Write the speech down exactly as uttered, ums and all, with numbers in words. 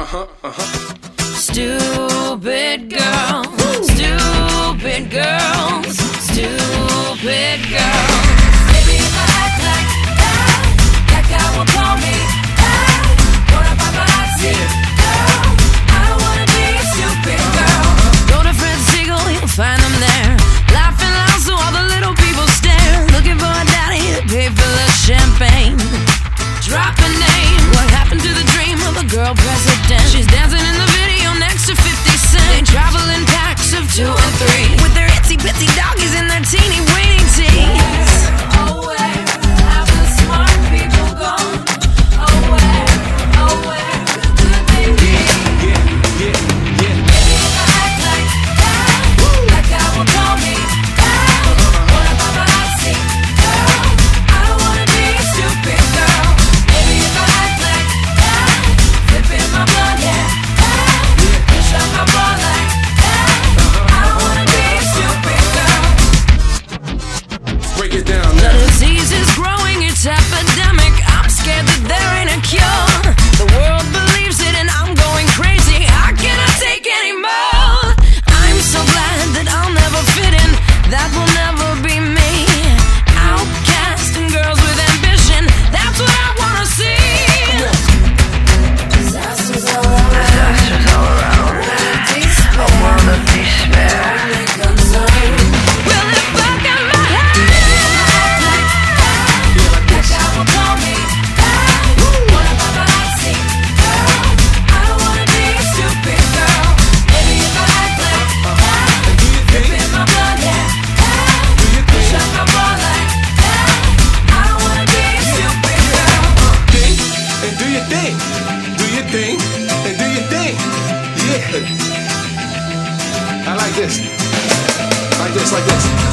Uh-huh, uh-huh. Stupid girl, stupid girls, stupid girls. Baby, if I act like that, that guy will call me that. What up, paparazzi? Girl, I don't wanna be a stupid girl. Go to Fred Siegel, you'll find them there, laughing loud so all the little people stare, looking for a daddy to pay for the champagne. Drop a name. What happened to the dream of a girl president? She's dancing in the video next to fifty cent. They travel in packs of two and three, with their itsy bitsy doggies and their teeny weeny teeth. Oh, where have the smart people gone? Oh, where, oh, where could they be? Yeah, yeah, yeah. Maybe if I act like that, that guy will call me that. What up, paparazzi? Girl, I don't wanna be a stupid girl. Maybe if I act like that, flipping my blood, yeah, that. Push up my bra like that. I don't wanna be a stupid girl. Break it down The now. disease is growing, it's epidemic. I'm scared that there ain't a cure. The world believes it and I'm going crazy. I cannot take any more. I'm so glad that I'll never fit in. That will never be me. Outcast and girls with ambition, that's what I wanna see. Disasters all around. Disasters all around. A world of despair. Well, if I got my head, that guy will call me that. What up, paparazzi? Girl, I don't wanna be a stupid girl. Maybe if I act like that, flipping my blood, yeah, that. Push up my bra like that. I don't wanna be a stupid girl. Think and do your thing. Do your thing and do your thing. Yeah. I like this. Like this, like this.